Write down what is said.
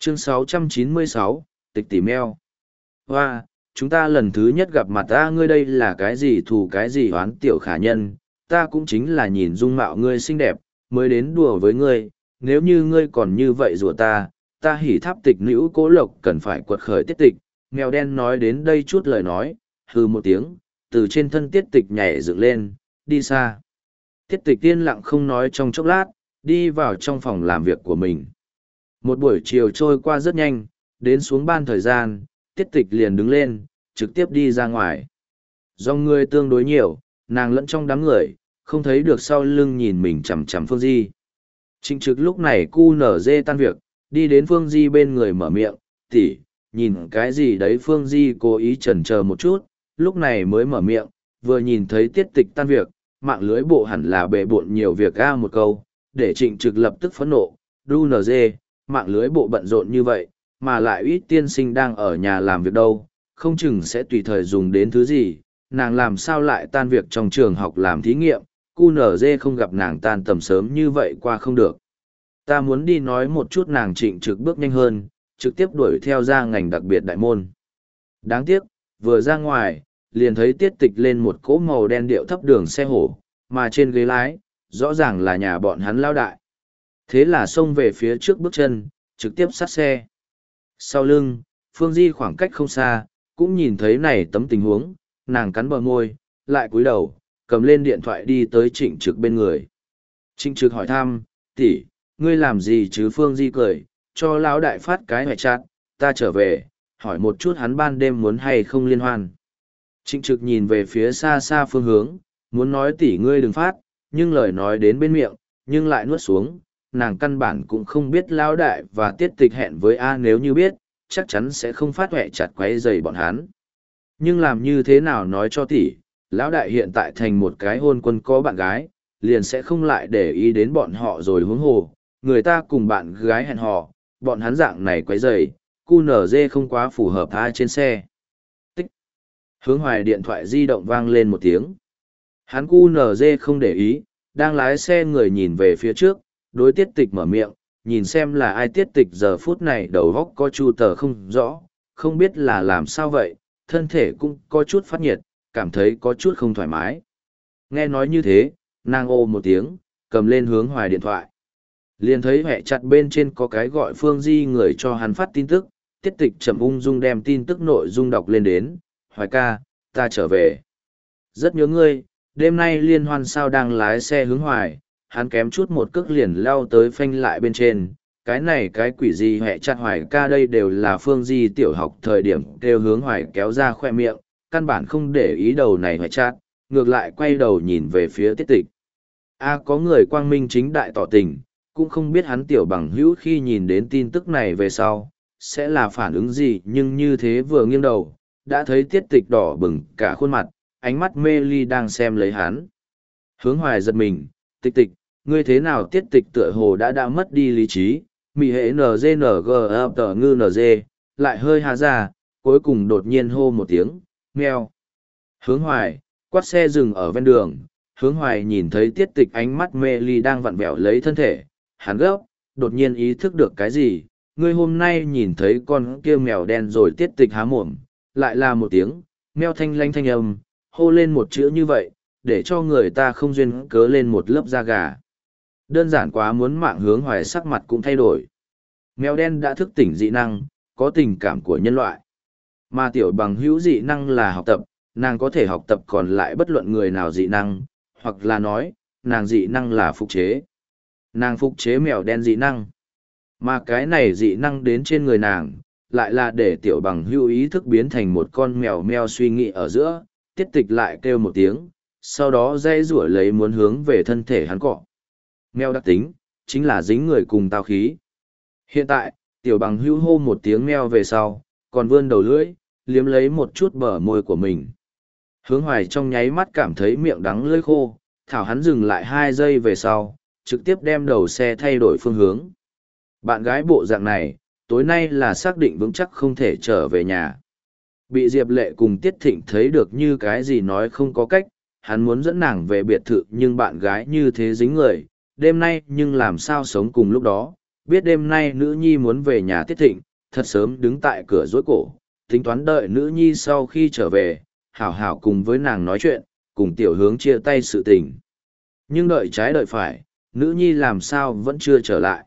Chương 696, tịch tỉ meo. Hoa, chúng ta lần thứ nhất gặp mặt ta, ngươi đây là cái gì thù cái gì oán tiểu khả nhân, ta cũng chính là nhìn dung mạo ngươi xinh đẹp, mới đến đùa với ngươi, nếu như ngươi còn như vậy rủa ta hỉ tháp tịch nữ cố lộc cần phải quật khởi tiết tịch. Mèo đen nói đến đây chút lời nói, hừ một tiếng, từ trên thân tiết tịch nhảy dựng lên, đi xa. Tiết tịch yên lặng không nói trong chốc lát, đi vào trong phòng làm việc của mình. Một buổi chiều trôi qua rất nhanh, đến xuống ban thời gian, tiết tịch liền đứng lên, trực tiếp đi ra ngoài. Do người tương đối nhiều, nàng lẫn trong đám người, không thấy được sau lưng nhìn mình chằm chằm Phương Di. Trịnh Trực lúc này cu nở dê tan việc, đi đến Phương Di bên người mở miệng, tỷ, nhìn cái gì đấy. Phương Di cố ý chần chờ một chút, lúc này mới mở miệng, vừa nhìn thấy tiết tịch tan việc, mạng lưới bộ hẳn là bề bộn nhiều việc a một câu, để Trịnh Trực lập tức phẫn nộ, đu nở dê, mạng lưới bộ bận rộn như vậy, mà lại ít tiên sinh đang ở nhà làm việc đâu, không chừng sẽ tùy thời dùng đến thứ gì, nàng làm sao lại tan việc trong trường học làm thí nghiệm, cu nở dê không gặp nàng tan tầm sớm như vậy qua không được. Ta muốn đi nói một chút. Nàng Trịnh Trực bước nhanh hơn, trực tiếp đuổi theo ra ngành đặc biệt đại môn. Đáng tiếc, vừa ra ngoài, liền thấy tiết tịch lên một cỗ màu đen điệu thấp đường xe hổ, mà trên ghế lái, rõ ràng là nhà bọn hắn lao đại. Thế là xông về phía trước bước chân, trực tiếp sát xe. Sau lưng, Phương Di khoảng cách không xa, cũng nhìn thấy này tấm tình huống, nàng cắn bờ môi, lại cúi đầu, cầm lên điện thoại đi tới Trịnh Trực bên người. Trịnh Trực hỏi thăm, tỷ, ngươi làm gì chứ? Phương Di cười, cho lão đại phát cái hoài chát, ta trở về, hỏi một chút hắn ban đêm muốn hay không liên hoan. Trịnh Trực nhìn về phía xa xa phương hướng, muốn nói tỷ ngươi đừng phát, nhưng lời nói đến bên miệng, nhưng lại nuốt xuống, nàng căn bản cũng không biết lão đại và tiết tịch hẹn với A, nếu như biết, chắc chắn sẽ không phát hoẹ chặt quấy rầy bọn hắn. Nhưng làm như thế nào nói cho tỷ, lão đại hiện tại thành một cái hôn quân có bạn gái, liền sẽ không lại để ý đến bọn họ rồi. Huống hồ, người ta cùng bạn gái hẹn hò, bọn hắn dạng này quấy rầy, cu nở dê không quá phù hợp tha trên xe. Tích. Hướng Hoài điện thoại di động vang lên một tiếng. Hắn cu nở dê không để ý, đang lái xe người nhìn về phía trước, đối tiết tịch mở miệng, nhìn xem là ai. Tiết tịch giờ phút này đầu góc có chu tờ không rõ, không biết là làm sao vậy, thân thể cũng có chút phát nhiệt, cảm thấy có chút không thoải mái. Nghe nói như thế, nàng ô một tiếng, cầm lên Hướng Hoài điện thoại. Liền thấy hẹ chặt bên trên có cái gọi Phương Di người cho hắn phát tin tức, tiết tịch chậm ung dung đem tin tức nội dung đọc lên đến, Hoài ca, ta trở về. Rất nhớ ngươi, đêm nay liên hoan sao. Đang lái xe Hướng Hoài, hắn kém chút một cước liền lao tới phanh lại bên trên. Cái này cái quỷ gì hẹ chặt Hoài ca, đây đều là Phương Di tiểu học thời điểm kêu Hướng Hoài kéo ra khoe miệng, căn bản không để ý đầu này hẹ chặt, ngược lại quay đầu nhìn về phía tiết tịch. Có người quang minh chính đại tỏ tình, cũng không biết hắn tiểu bằng hữu khi nhìn đến tin tức này về sau, sẽ là phản ứng gì, nhưng như thế vừa nghiêng đầu, đã thấy tiết tịch đỏ bừng cả khuôn mặt, ánh mắt mê ly đang xem lấy hắn. Hướng Hoài giật mình, tịch tịch, ngươi thế nào? Tiết tịch tựa hồ đã mất đi lý trí, mị hệ NGNG tờ ngư NG, lại hơi hà ra, cuối cùng đột nhiên hô một tiếng, meo. Hướng Hoài, quát xe dừng ở ven đường. Hướng Hoài nhìn thấy tiết tịch ánh mắt mê ly đang vặn vẹo lấy thân thể, hắn gấp, đột nhiên ý thức được cái gì, ngươi hôm nay nhìn thấy con kia mèo đen rồi. Tiết tịch há mồm, lại là một tiếng, meo thanh lanh thanh âm, hô lên một chữ như vậy, để cho người ta không duyên cớ lên một lớp da gà. Đơn giản quá muốn mạng. Hướng Hoài sắc mặt cũng thay đổi. Mèo đen đã thức tỉnh dị năng, có tình cảm của nhân loại. Mà tiểu bằng hữu dị năng là học tập, nàng có thể học tập còn lại bất luận người nào dị năng, hoặc là nói, nàng dị năng là phục chế. Nàng phục chế mèo đen dị năng. Mà cái này dị năng đến trên người nàng, lại là để tiểu bằng hữu ý thức biến thành một con mèo meo. Suy nghĩ ở giữa, tiết tịch lại kêu một tiếng, sau đó dây rủa lấy muốn hướng về thân thể hắn cọ. Mèo đặc tính, chính là dính người cùng tao khí. Hiện tại, tiểu bằng hữu hô một tiếng meo về sau, còn vươn đầu lưỡi, liếm lấy một chút bờ môi của mình. Hướng Hoài trong nháy mắt cảm thấy miệng đắng lưỡi khô, thảo hắn dừng lại 2 giây về sau, trực tiếp đem đầu xe thay đổi phương hướng. Bạn gái bộ dạng này, tối nay là xác định vững chắc không thể trở về nhà. Bị Diệp Lệ cùng Tiết Thịnh thấy được như cái gì nói không có cách, hắn muốn dẫn nàng về biệt thự nhưng bạn gái như thế dính người, đêm nay nhưng làm sao sống cùng lúc đó, biết đêm nay nữ nhi muốn về nhà tiết thịnh, thật sớm đứng tại cửa dối cổ, tính toán đợi nữ nhi sau khi trở về, hảo hảo cùng với nàng nói chuyện, cùng tiểu hướng chia tay sự tình. Nhưng đợi trái đợi phải, nữ nhi làm sao vẫn chưa trở lại.